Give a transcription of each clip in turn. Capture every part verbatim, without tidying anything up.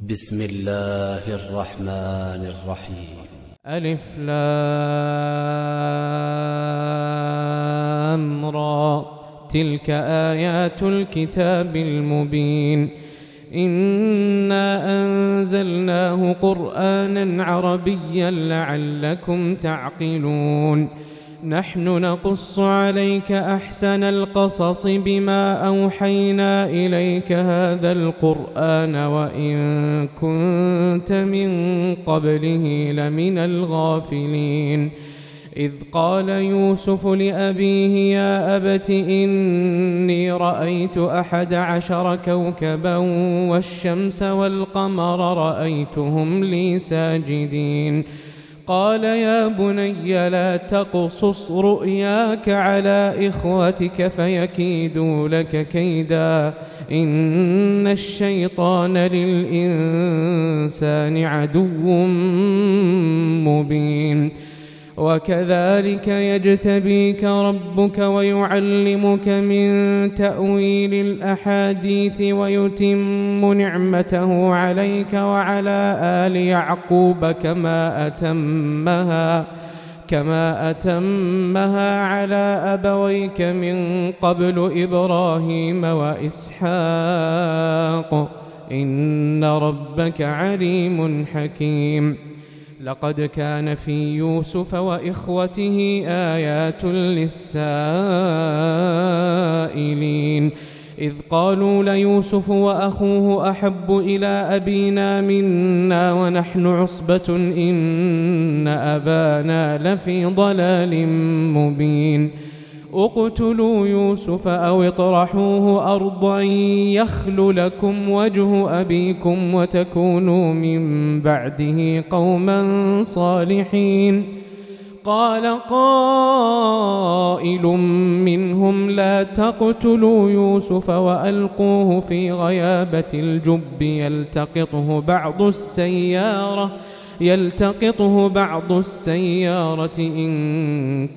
بسم الله الرحمن الرحيم. ألف لام را، تلك آيات الكتاب المبين. إنا أنزلناه قرآنا عربيا لعلكم تعقلون. نحن نقص عليك أحسن القصص بما أوحينا إليك هذا القرآن وإن كنت من قبله لمن الغافلين. إذ قال يوسف لأبيه يا أبت إني رأيت أحد عشر كوكبا والشمس والقمر رأيتهم لي ساجدين. قال يا بني لا تقصص رؤياك على إخوتك فيكيدوا لك كيدا إن الشيطان للإنسان عدو مبين. وكذلك يجتبيك ربك ويعلمك من تأويل الأحاديث ويتم نعمته عليك وعلى آل يعقوب كما أتمها كما أتمها على أبويك من قبل إبراهيم وإسحاق إن ربك عليم حكيم. لقد كان في يوسف وإخوته آيات للسائلين إذ قالوا ليوسف وأخوه أحب إلى أبينا منا ونحن عصبة إن أبانا لفي ضلال مبين. اقتلوا يوسف أو اطرحوه أرضا يخل لكم وجه أبيكم وتكونوا من بعده قوما صالحين. قال قائل منهم لا تقتلوا يوسف وألقوه في غيابة الجب يلتقطه بعض السيارة يلتقطه بعض السيارة إن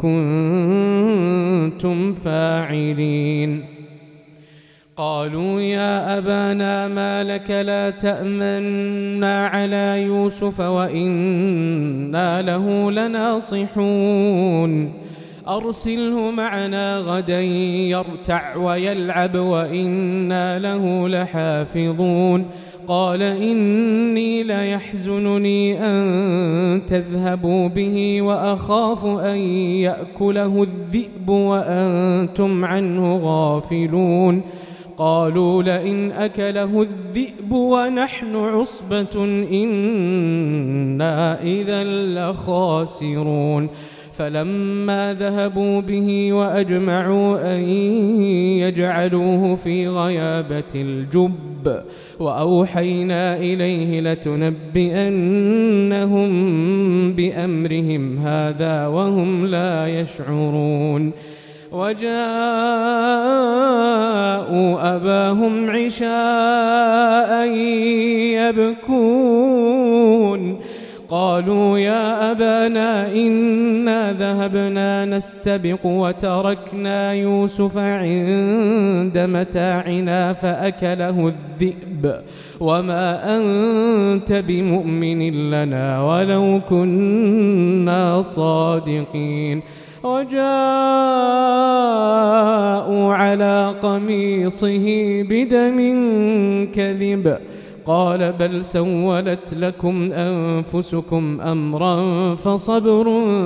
كنتم فاعلين. قالوا يا أبانا ما لك لا تأمنا على يوسف وإنا له لناصحون. أرسله معنا غدا يرتع ويلعب وإنا له لحافظون. قال إني ليحزنني أن تذهبوا به وأخاف أن يأكله الذئب وأنتم عنه غافلون. قالوا لئن أكله الذئب ونحن عصبة إنا إذا لخاسرون. فلما ذهبوا به وأجمعوا أن يجعلوه في غيابة الجب وأوحينا إليه لتنبئنهم بأمرهم هذا وهم لا يشعرون. وجاءوا أباهم عشاء يبكون. قالوا يا أبانا إنا ذهبنا نستبق وتركنا يوسف عند متاعنا فأكله الذئب وما أنت بمؤمن لنا ولو كنا صادقين. وجاءوا على قميصه بدم كذب. قال بل سولت لكم أنفسكم أمرا فصبر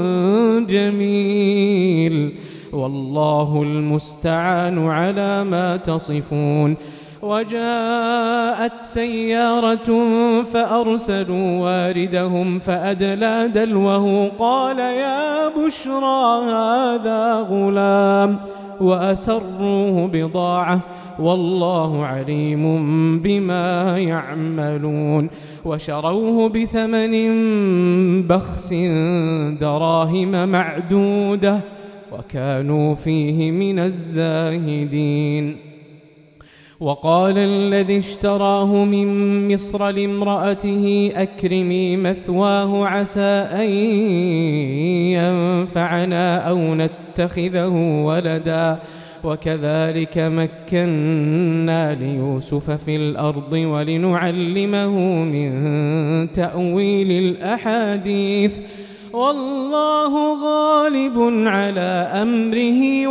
جميل والله المستعان على ما تصفون. وجاءت سيارة فأرسلوا واردهم فأدلى دلوه قال يا بشرى هذا غلام وأسروه بضاعة والله عليم بما يعملون. وشروه بثمن بخس دراهم معدودة وكانوا فيه من الزاهدين. وقال الذي اشتراه من مصر لامرأته أكرمي مثواه عسى أن ينفعنا أو نتخذه ولدا وكذلك مكنا ليوسف في الأرض ولنعلمه من تأويل الأحاديث والله غالب على أمره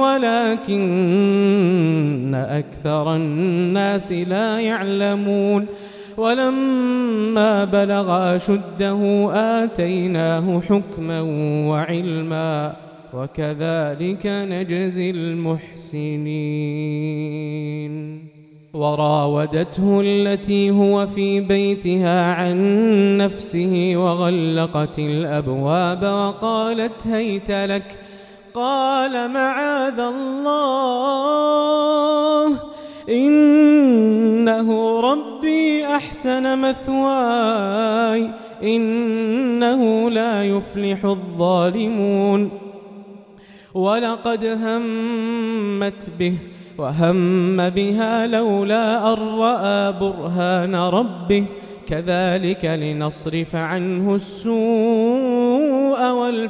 ولكن أكثر الناس لا يعلمون ولما بلغ أشده آتيناه حكما وعلما وكذلك نجزي المحسنين وراودته التي هو في بيتها عن نفسه وغلقت الأبواب وقالت هيت لك قال معاذ الله إنه ربي أحسن مثواي إنه لا يفلح الظالمون ولقد همت به وهم بها لولا أن رأى برهان ربه كذلك لنصرف عنه السوء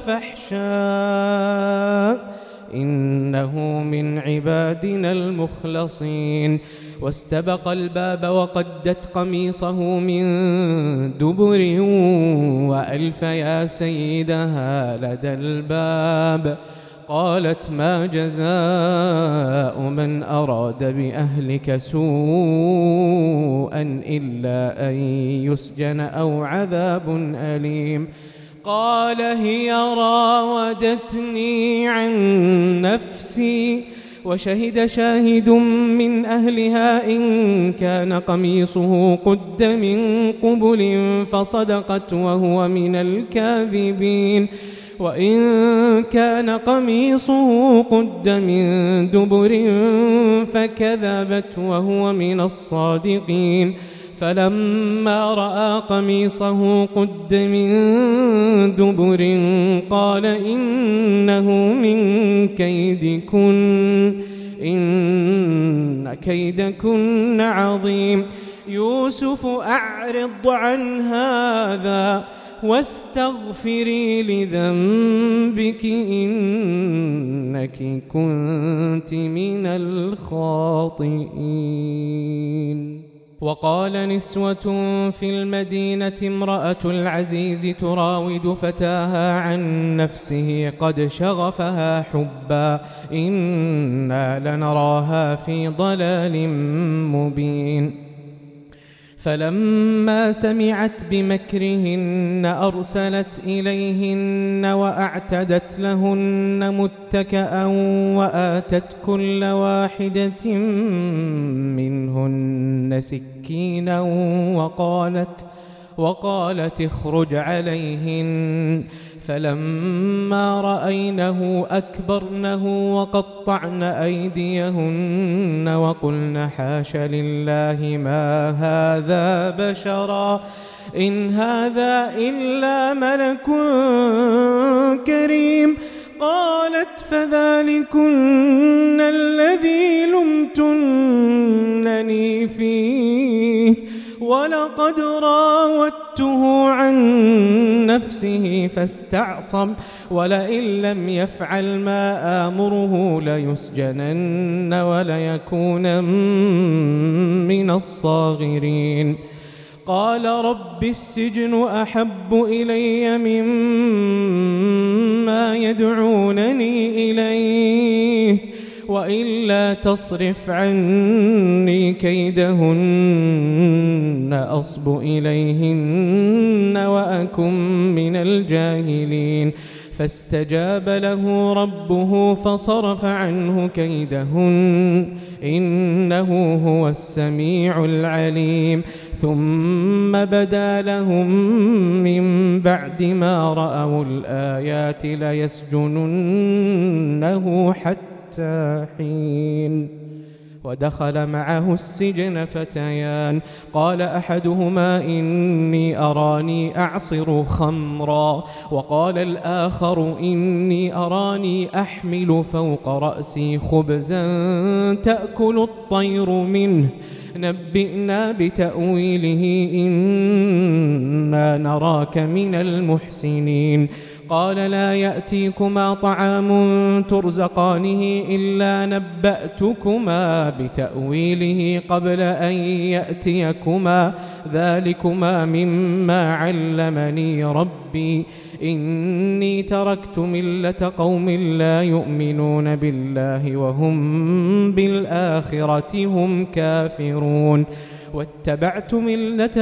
والفحشاء إنه من عبادنا المخلصين واستبق الباب وقدت قميصه من دبر وألف يا سيدها لدى الباب قالت ما جزاء من أراد بأهلك سوءا إلا أن يسجن أو عذاب أليم قال هي راودتني عن نفسي وشهد شاهد من أهلها إن كان قميصه قد من قبل فصدقت وهو من الكاذبين وإن كان قميصه قد من دبر فكذبت وهو من الصادقين فلما رأى قميصه قد من دبر قال إنه من كيدكن إن كيدكن عظيم يوسف أعرض عن هذا واستغفري لذنبك إنك كنت من الخاطئين وقال نسوة في المدينة امرأة العزيز تراود فتاها عن نفسه قد شغفها حبا إنا لنراها في ضلال مبين فلما سمعت بمكرهن أرسلت إليهن وأعتدت لهن متكأ وآتت كل واحدة منهن سكينا وقالت وقالت اخرج عليهن فلما رأينه أكبرنه وقطعن أيديهن وقلن حاش لله ما هذا بشرا إن هذا إلا ملك كريم قالت فذلكن الذي لمتنني فيه ولقد راودته عن نفسه فاستعصم ولئن لم يفعل ما آمره ليسجنن وليكون من الصاغرين قال رب السجن أحب إلي مما يدعونني إليه وإلا تصرف عني كيدهن أصب إليهن وأكن من الجاهلين فاستجاب له ربه فصرف عنه كيدهن إنه هو السميع العليم ثم بدا لهم من بعد ما رأوا الآيات ليسجننه حتى حين ودخل معه السجن فتيان قال أحدهما إني أراني أعصر خمرا وقال الآخر إني أراني أحمل فوق رأسي خبزا تأكل الطير منه نبئنا بتأويله إنا نراك من المحسنين قال لا يأتيكما طعام ترزقانه إلا نبأتكما بتأويله قبل أن يأتيكما ذلكما مما علمني ربي إني تركت ملة قوم لا يؤمنون بالله وهم بالآخرة هم كافرون واتبعت ملة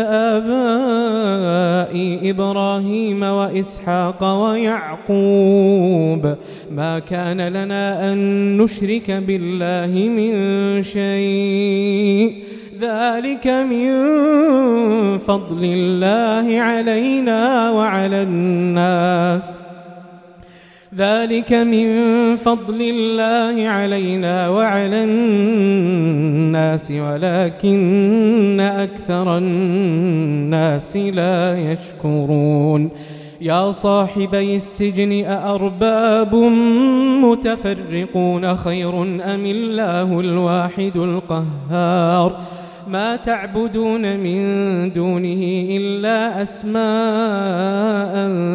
آبائي إبراهيم وإسحاق ويعقوب ما كان لنا أن نشرك بالله من شيء ذلك من فضل الله علينا وعلى الناس ذلك من فضل الله علينا وعلى الناس ولكن أكثر الناس لا يشكرون يا صاحبي السجن أأرباب متفرقون خير أم الله الواحد القهار ما تعبدون من دونه إلا أسماء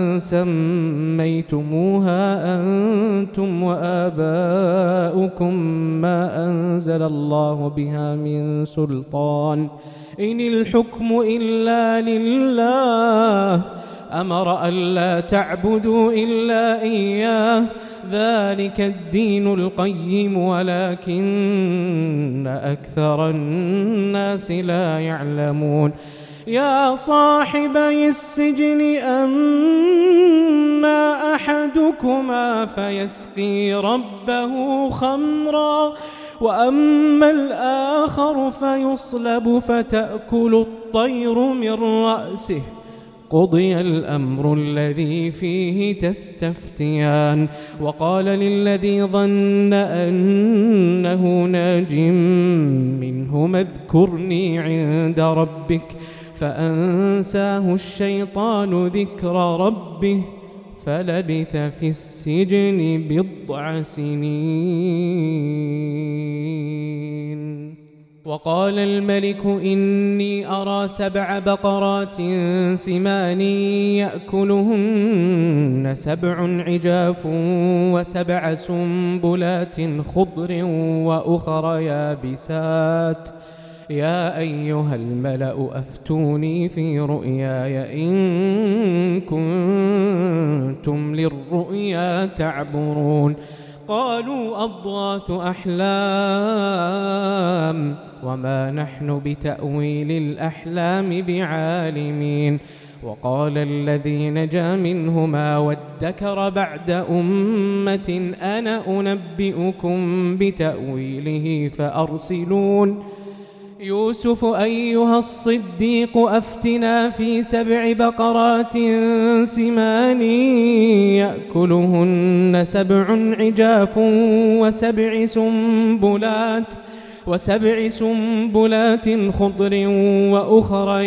سميتموها أنتم وآباؤكم ما أنزل الله بها من سلطان إن الحكم إلا لله أمر ألا تعبدوا إلا إياه ذلك الدين القيم ولكن أكثر الناس لا يعلمون يا صاحبي السجن أما أحدكما فيسقي ربه خمرا وأما الآخر فيصلب فتأكل الطير من رأسه قضي الأمر الذي فيه تستفتيان وقال للذي ظن أنه ناج منهما اذكرني عند ربك فأنساه الشيطان ذكر ربه فلبث في السجن بضع سنين وقال الملك إني أرى سبع بقرات سمان يأكلهن سبع عجاف وسبع سنبلات خضر وأخر يابسات يا أيها الملأ أفتوني في رؤياي إن كنتم للرؤيا تعبرون قالوا أضغاث أحلام وما نحن بتأويل الأحلام بعالمين وقال الذي نجا منهما وادكر بعد أمة أنا أنبئكم بتأويله فأرسلون يوسف أيها الصديق أفتنا في سبع بقرات سمان يأكلهن سبع عجاف وسبع سنبلات وسبع سنبلات خضر وأخر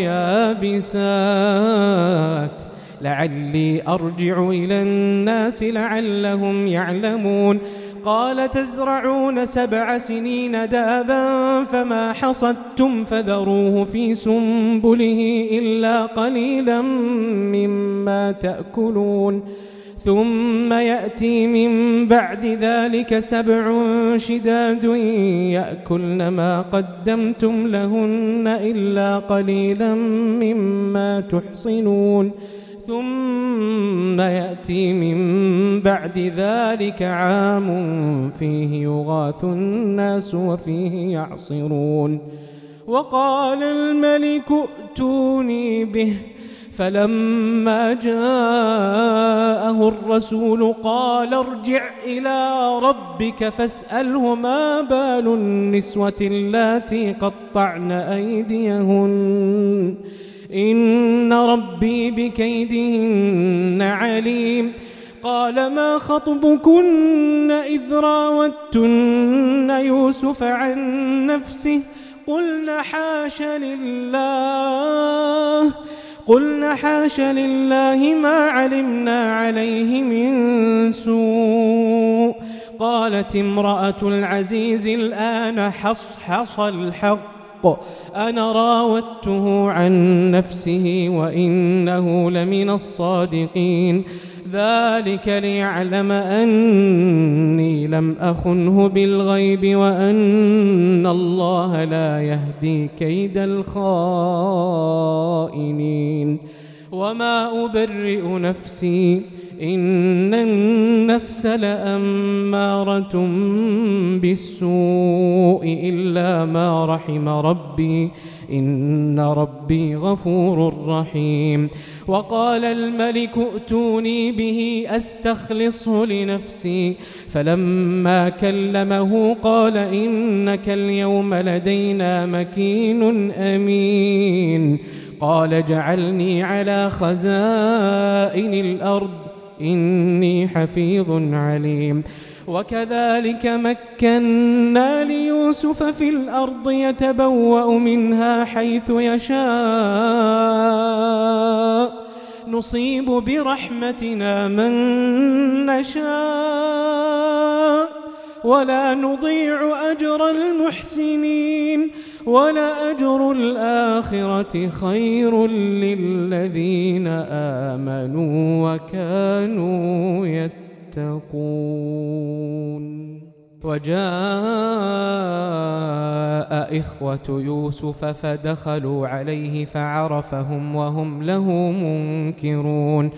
يابسات لعلي أرجع إلى الناس لعلهم يعلمون قال تزرعون سبع سنين دابا فما حصدتم فذروه في سنبله إلا قليلا مما تأكلون ثم يأتي من بعد ذلك سبع شداد يأكلن ما قدمتم لهن إلا قليلا مما تحصنون ثم يأتي من بعد ذلك عام فيه يغاث الناس وفيه يعصرون وقال الملك ائتوني به فلما جاءه الرسول قال ارجع إلى ربك فاسأله ما بال النسوة اللاتي قطعن أيديهن إن ربي بكيدهن عليم قال ما خطبكن إذ راوتن يوسف عن نفسه قلنا حاش لله قلنا حاش لله ما علمنا عليه من سوء قالت امرأة العزيز الآن حصحص الحق أنا راودته عن نفسه وإنه لمن الصادقين ذلك ليعلم أني لم أخنه بالغيب وأن الله لا يهدي كيد الخائنين. وما أبرئ نفسي إن النفس لأمارة بالسوء إلا ما رحم ربي إن ربي غفور رحيم. وقال الملك ائتوني به أستخلصه لنفسي فلما كلمه قال إنك اليوم لدينا مكين أمين. قال اجعلني على خزائن الأرض إني حفيظ عليم. وكذلك مكنا ليوسف في الأرض يتبوأ منها حيث يشاء نصيب برحمتنا من نشاء ولا نضيع أجر المحسنين ولأجر الآخرة خير للذين آمنوا وكانوا يتقون. وجاء إخوة يوسف فدخلوا عليه فعرفهم وهم له منكرون.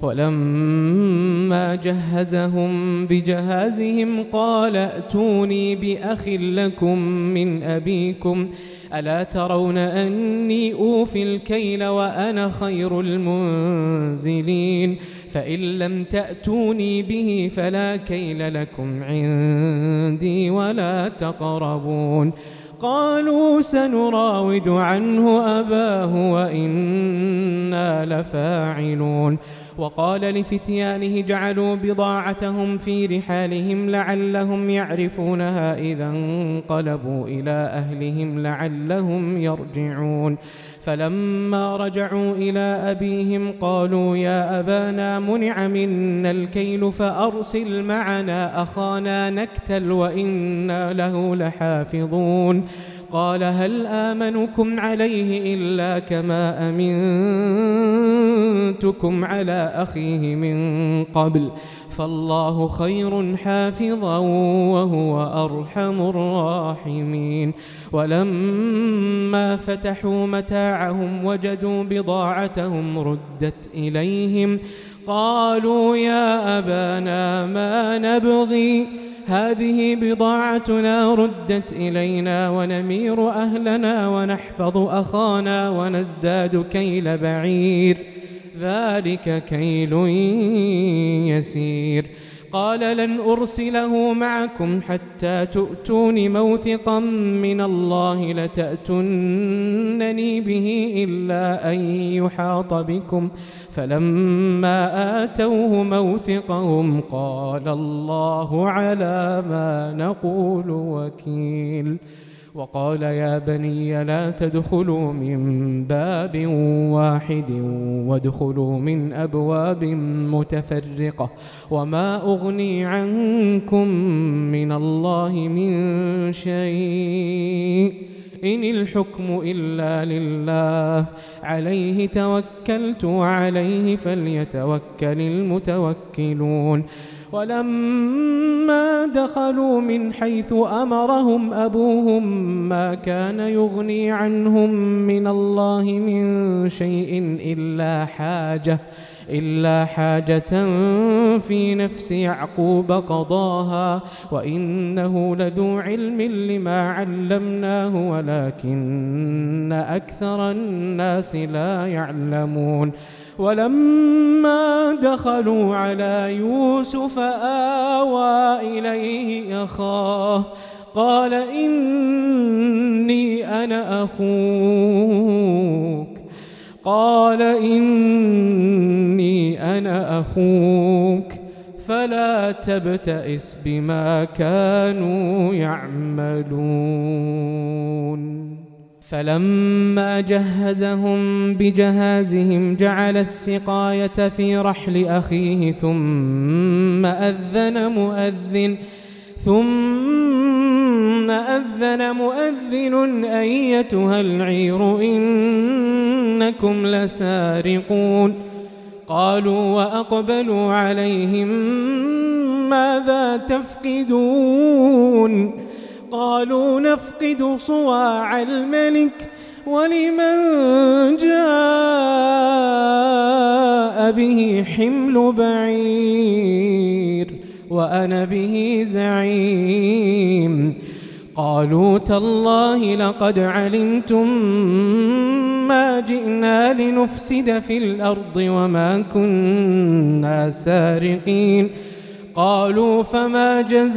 ولما جهزهم بجهازهم قال ائتوني بأخ لكم من أبيكم ألا ترون أني أوفي الكيل وأنا خير المنزلين فإن لم تأتوني به فلا كيل لكم عندي ولا تقربون. قالوا سنراود عنه أباه وإنا لفاعلون. وقال لفتيانه جعلوا بضاعتهم في رحالهم لعلهم يعرفونها إذا انقلبوا إلى أهلهم لعلهم يرجعون. فلما رجعوا إلى أبيهم قالوا يا أبانا منع منا الكيل فأرسل معنا أخانا نكتل وإنا له لحافظون. قال هل آمنكم عليه إلا كما أمنتكم على أخيه من قبل فالله خير حافظا وهو أرحم الراحمين. ولما فتحوا متاعهم وجدوا بضاعتهم ردت إليهم قالوا يا أبانا ما نبغي هذه بضاعتنا ردت إلينا ونمير أهلنا ونحفظ أخانا ونزداد كيل بعير ذلك كيل يسير. قال لن أرسله معكم حتى تؤتون موثقا من الله لتأتونني به إلا أن يحاط بكم فلما آتوه موثقهم قال الله على ما نقول وكيل. وقال يا بني لا تدخلوا من باب واحد وادخلوا من أبواب متفرقة وما أغني عنكم من الله من شيء إن الحكم إلا لله عليه توكلت وعليه فليتوكل المتوكلون. ولما دخلوا من حيث أمرهم أبوهم ما كان يغني عنهم من الله من شيء إلا حاجة إلا حاجة في نفس يعقوب قضاها وإنه لذو علم لما علمناه ولكن أكثر الناس لا يعلمون. ولما دخلوا على يوسف آوى إليه أخاه قال إني أنا أخوك قال إني أنا أخوك فلا تبتئس بما كانوا يعملون. فلما جهزهم بجهازهم جعل السقاية في رحل أخيه ثم أذن مؤذن ثم أذن مؤذن أيتها العير إنكم لسارقون قالوا وأقبلوا عليهم ماذا تفقدون قالوا نفقد صواع الملك ولمن جاء به حمل بعير وأنا به زعيم قالوا تالله لقد علمتم ما جئنا لنفسد في الأرض وما كنا سارقين قالوا فما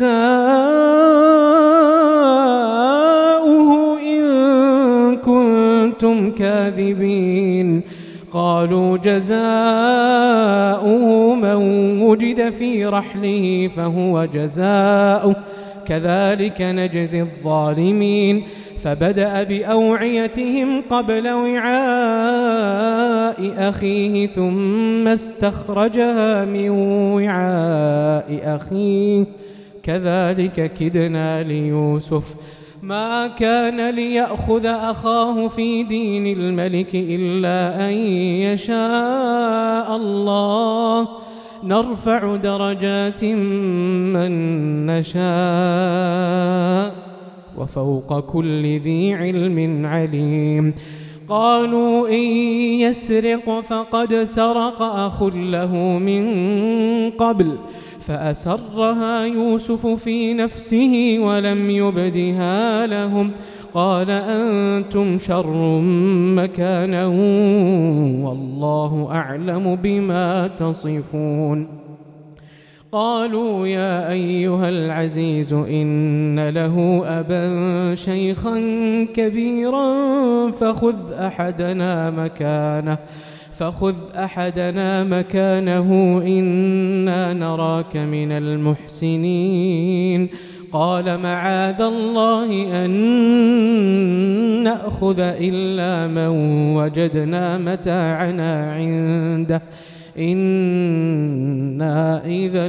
جزاؤه إن كنتم كاذبين قالوا جزاؤه من وجد في رحله فهو جزاؤه كذلك نجزي الظالمين فبدأ بأوعيتهم قبل وعاء أخيه ثم استخرجها من وعاء أخيه كذلك كدنا ليوسف ما كان ليأخذ أخاه في دين الملك إلا أن يشاء الله نرفع درجات من نشاء وفوق كل ذي علم عليم قالوا إن يسرق فقد سرق أخ له من قبل فأسرها يوسف في نفسه ولم يبدها لهم قال أنتم شر مكانا والله أعلم بما تصفون قالوا يا أيها العزيز إن له أبا شيخا كبيرا فخذ أحدنا مكانه فخذ أحدنا مكانه إنا نراك من المحسنين قال معاذ الله أن نأخذ إلا من وجدنا متاعنا عنده إنا إذا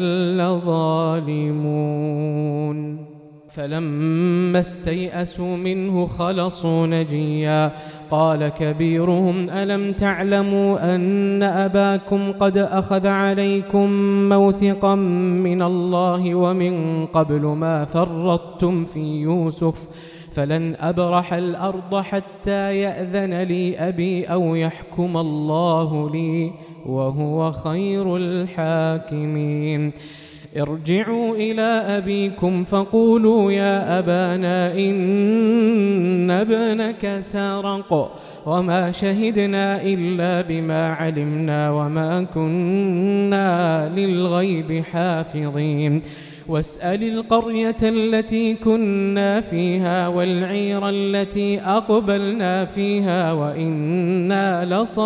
لظالمون فلما استيئسوا منه خلصوا نجيا قال كبيرهم ألم تعلموا أن أباكم قد أخذ عليكم موثقا من الله ومن قبل ما فرطتم في يوسف فلن أبرح الأرض حتى يأذن لي أبي أو يحكم الله لي وهو خير الحاكمين ارجعوا إلى أبيكم فقولوا يا أبانا إن ابنك سرق وما شهدنا إلا بما علمنا وما كنا للغيب حافظين واسأل القرية التي كنا فيها والعير التي أقبلنا فيها وإنا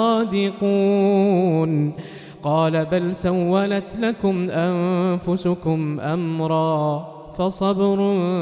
لصادقون قال بل سولت لكم أنفسكم أمرا فصبر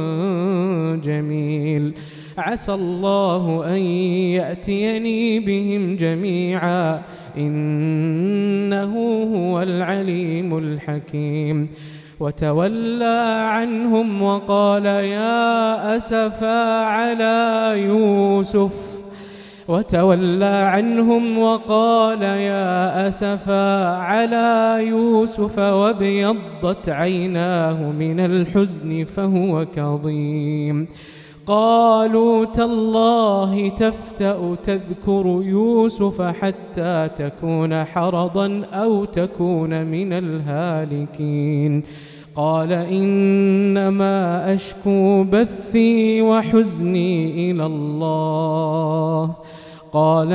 جميل عسى الله أن يأتيني بهم جميعا إنه هو العليم الحكيم وتولى عنهم وقال يا أسفا على يوسف وتولى عنهم وقال يا أسفا على يوسف وابيضت عيناه من الحزن فهو كظيم قالوا تالله تفتأ تذكر يوسف حتى تكون حرضا أو تكون من الهالكين قال إنما أشكو بثي وحزني إلى الله قال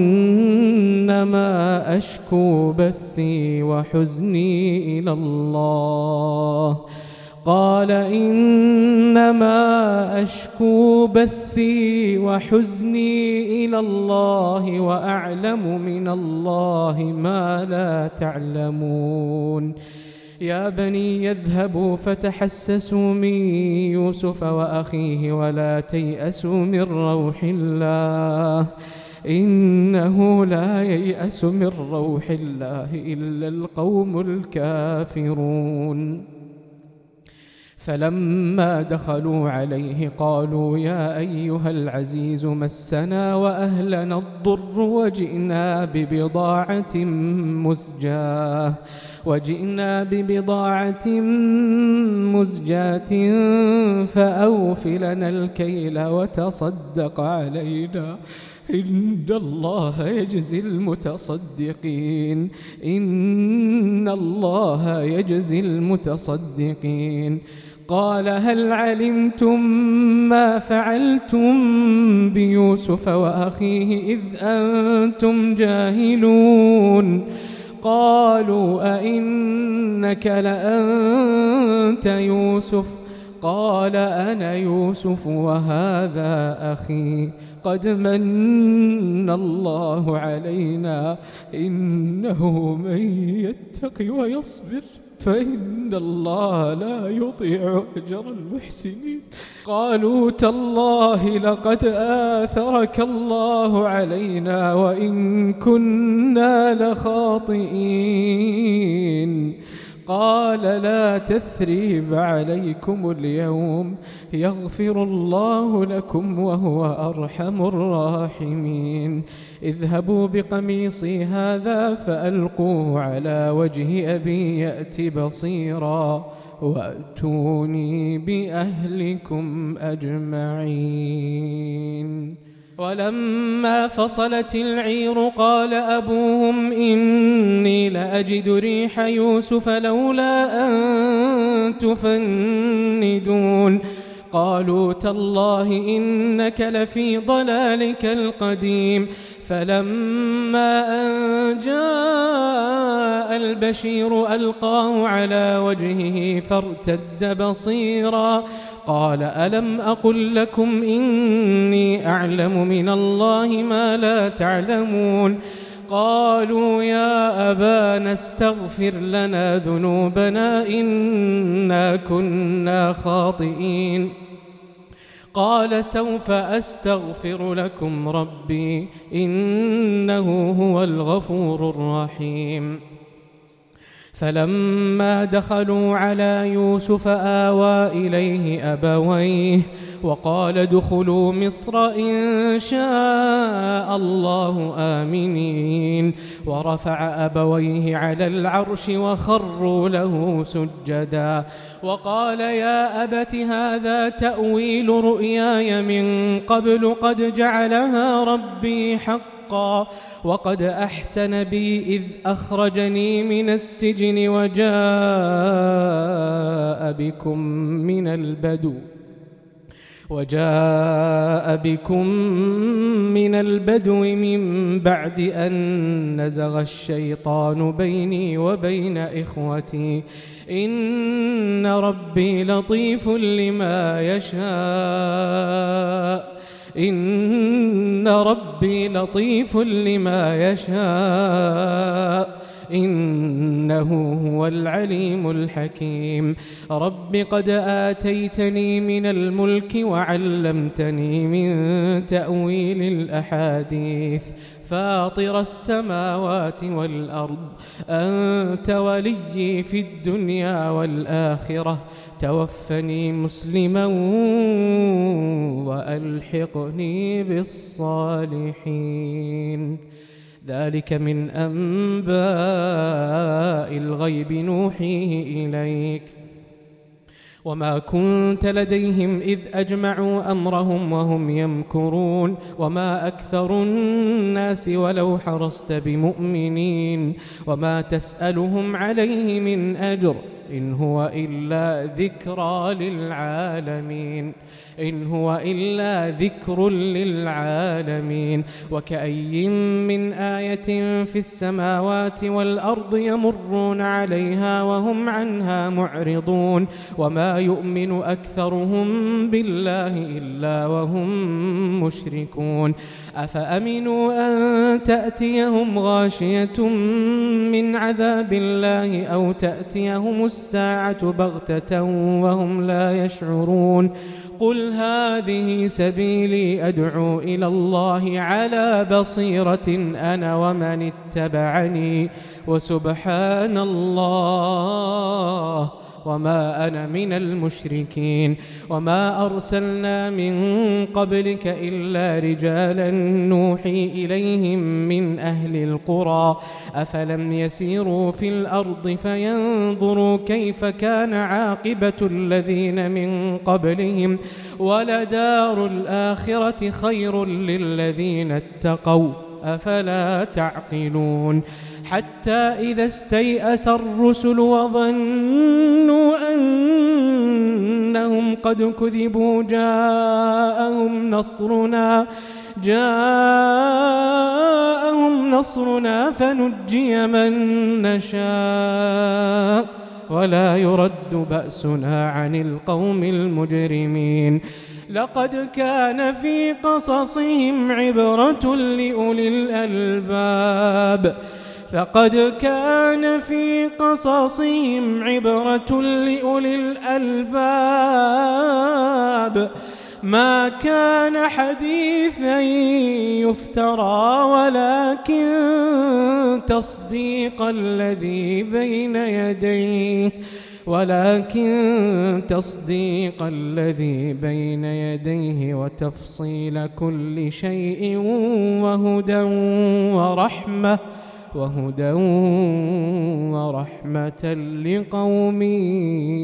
إنما أشكو بثي وحزني إلى الله قال إنما أشكو بثي وحزني إلى الله وأعلم من الله ما لا تعلمون يا بني يذهبوا فتحسسوا من يوسف وأخيه ولا تيأسوا من روح الله إنه لا ييأس من روح الله إلا القوم الكافرون فلما دخلوا عليه قالوا يا أيها العزيز مسنا وأهلنا الضر وجئنا ببضاعة مزجاة وجئنا ببضاعة مزجاة فأوف لنا الكيل وتصدق علينا إن الله يجزي المتصدقين إن الله يجزي المتصدقين. قال هل علمتم ما فعلتم بيوسف وأخيه إذ أنتم جاهلون؟ قالوا أئنك لأنت يوسف؟ قال أنا يوسف وهذا أخي قد من الله علينا إنه من يتق ويصبر فإن الله لا يضيع أجر المحسنين. قالوا تالله لقد آثرك الله علينا وإن كنا لخاطئين. قال لا تثريب عليكم اليوم يغفر الله لكم وهو أرحم الراحمين. اذهبوا بقميصي هذا فألقوه على وجه أبي يأت بصيرا وأتوني بأهلكم أجمعين. ولما فصلت العير قال أبوهم إني لأجد ريح يوسف لولا أن تفندون. قالوا تالله إنك لفي ضلالك القديم. فلما أن جاء البشير ألقاه على وجهه فارتد بصيرا قال ألم أقل لكم إني أعلم من الله ما لا تعلمون. قالوا يا أبانا استغفر لنا ذنوبنا إنا كنا خاطئين. قال سوف أستغفر لكم ربي إنه هو الغفور الرحيم. فلما دخلوا على يوسف آوى إليه أبويه وقال ادخلوا مصر إن شاء الله آمنين. ورفع أبويه على العرش وخروا له سجدا وقال يا أبت هذا تأويل رؤياي من قبل قد جعلها ربي حقا وقد أحسن بي إذ أخرجني من السجن وجاء بكم من البدو وجاء بكم من البدو من بعد أن نزغ الشيطان بيني وبين إخوتي إن ربي لطيف لما يشاء إن ربي لطيف لما يشاء إنه هو العليم الحكيم. رب قد آتيتني من الملك وعلمتني من تأويل الأحاديث فاطر السماوات والأرض أنت وليي في الدنيا والآخرة توفني مسلما وألحقني بالصالحين. ذلك من أنباء الغيب نوحيه إليك وما كنت لديهم إذ أجمعوا أمرهم وهم يمكرون وما أكثر الناس ولو حرصت بمؤمنين وما تسألهم عليه من أجر إن هو إلا ذكرى للعالمين إن هو إلا ذكر للعالمين. وكأي من آية في السماوات والأرض يمرون عليها وهم عنها معرضون وما يؤمن أكثرهم بالله إلا وهم مشركون. أفأمنوا أن تأتيهم غاشية من عذاب الله أو تأتيهم الساعة بغتة وهم لا يشعرون. قل هذه سبيلي أدعو إلى الله على بصيرة أنا ومن اتبعني وسبحان الله وما أنا من المشركين وما أرسلنا من قبلك إلا رجالا نوحي إليهم من أهل القرى أفلم يسيروا في الأرض فينظروا كيف كان عاقبة الذين من قبلهم ولدار الآخرة خير للذين اتقوا أفلا تعقلون حتى إذا استيأس الرسل وظنوا أنهم قد كذبوا جاءهم نصرنا جاءهم نصرنا فنجي من نشاء ولا يرد بأسنا عن القوم المجرمين لقد كان في قصصهم عبرة لأولي الألباب لقد كان في قصصهم عبرة لأولي الألباب ما كان حديثا يفترى ولكن تصديق الذي بين يديه ولكن تصديق الذي بين يديه وتفصيل كل شيء وهدى ورحمة وهدى ورحمة لقوم